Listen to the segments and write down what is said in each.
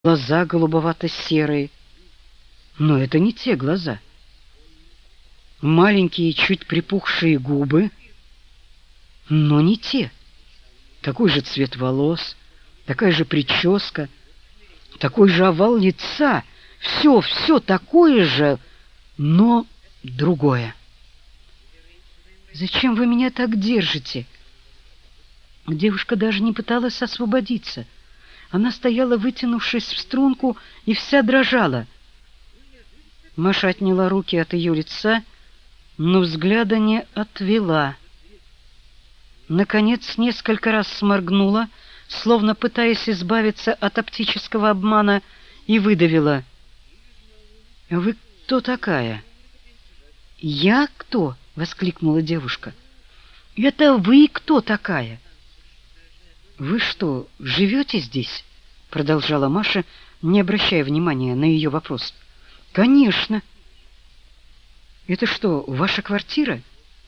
глаза голубовато-серые. Но это не те глаза. Маленькие, чуть припухшие губы, но не те. Такой же цвет волос, такая же прическа, такой же овал лица. Все такое же, но другое. «Зачем вы меня так держите?» Девушка даже не пыталась освободиться. Она стояла, вытянувшись в струнку, и вся дрожала. Маша отняла руки от ее лица, но взгляда не отвела. Наконец, несколько раз сморгнула, словно пытаясь избавиться от оптического обмана, и выдавила: «Вы кто такая?» «Я кто?» — воскликнула девушка. «Это вы кто такая?» «Вы что, живете здесь?» — продолжала Маша, не обращая внимания на ее вопрос. «Конечно». «Это что, ваша квартира?»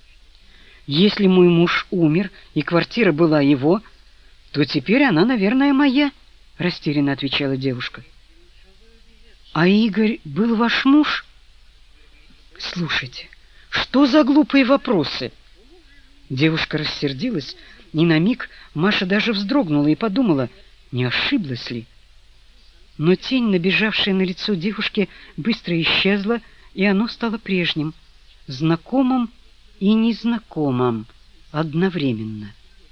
«Если мой муж умер, и квартира была его, то теперь она, наверное, моя», — растерянно отвечала девушка. «А Игорь был ваш муж?» «Слушайте, что за глупые вопросы?» Девушка рассердилась, и на миг Маша даже вздрогнула и подумала, не ошиблась ли. Но тень, набежавшая на лицо девушки, быстро исчезла, и оно стало прежним, знакомым и незнакомым одновременно.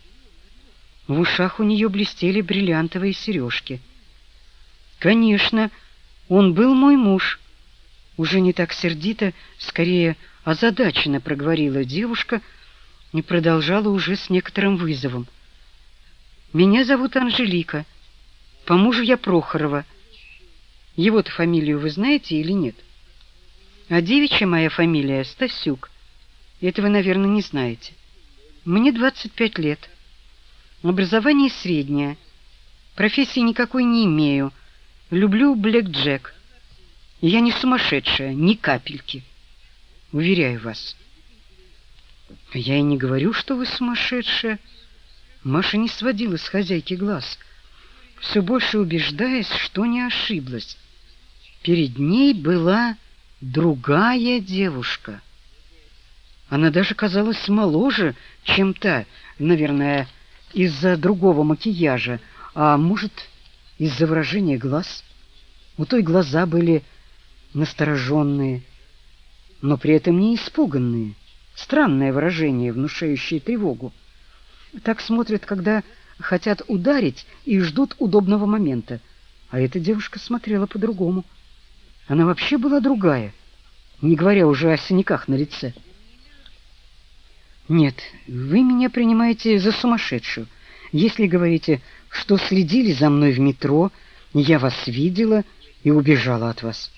В ушах у нее блестели бриллиантовые сережки. «Конечно, он был мой муж», — уже не так сердито, скорее озадаченно проговорила девушка и продолжала уже с некоторым вызовом. «Меня зовут Анжелика, по мужу я Прохорова. Его-то фамилию вы знаете или нет? А девичья моя фамилия Стасюк. Это вы, наверное, не знаете. Мне 25 лет. Образование среднее. Профессии никакой не имею. Люблю блэкджек. И я не сумасшедшая, ни капельки. Уверяю вас». «Я и не говорю, что вы сумасшедшая». Маша не сводила с хозяйки глаз, все больше убеждаясь, что не ошиблась. Перед ней была другая девушка. Она даже казалась моложе, чем та, наверное, из-за другого макияжа, а может, из-за выражения глаз. У той глаза были настороженные, но при этом не испуганные. Странное выражение, внушающее тревогу. Так смотрят, когда хотят ударить и ждут удобного момента. А эта девушка смотрела по-другому. Она вообще была другая, не говоря уже о синяках на лице. «Нет, вы меня принимаете за сумасшедшую. Если говорите, что следили за мной в метро, я вас видела и убежала от вас».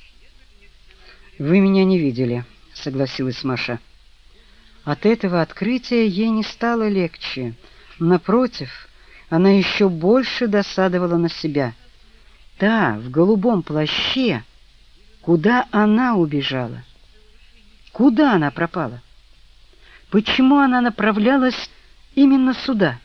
«Вы меня не видели», — согласилась Маша. От этого открытия ей не стало легче. Напротив, она еще больше досадовала на себя. Та, в голубом плаще, куда она убежала? Куда она пропала? Почему она направлялась именно сюда?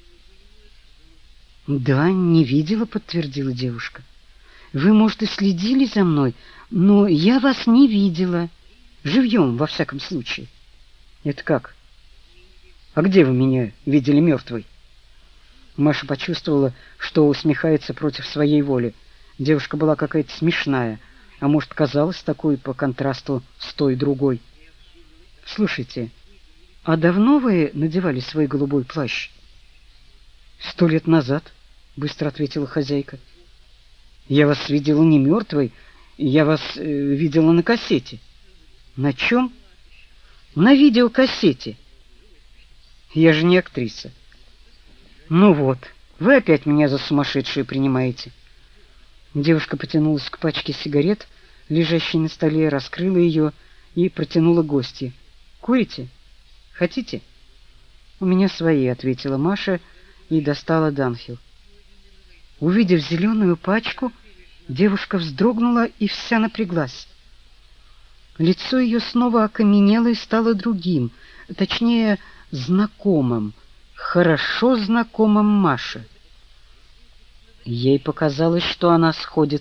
«Да, не видела», — подтвердила девушка. «Вы, может, и следили за мной, но я вас не видела. Живьем, во всяком случае». «Это как? А где вы меня видели мертвой?» Маша почувствовала, что усмехается против своей воли. Девушка была какая-то смешная, а может, казалась такой по контрасту с той другой. «Слушайте, а давно вы надевали свой голубой плащ?» 100 лет назад», — быстро ответила хозяйка. «Я вас видела не мертвой, я вас видела на кассете». «На чем?» «На видеокассете». «Я же не актриса». «Ну вот, вы опять меня за сумасшедшую принимаете». Девушка потянулась к пачке сигарет, лежащей на столе, раскрыла ее и протянула гостье. «Курите? Хотите?» «У меня свои», — ответила Маша и достала Данхил. Увидев зеленую пачку, девушка вздрогнула и вся напряглась. Лицо ее снова окаменело и стало другим, точнее, знакомым, хорошо знакомым Маше. Ей показалось, что она сходит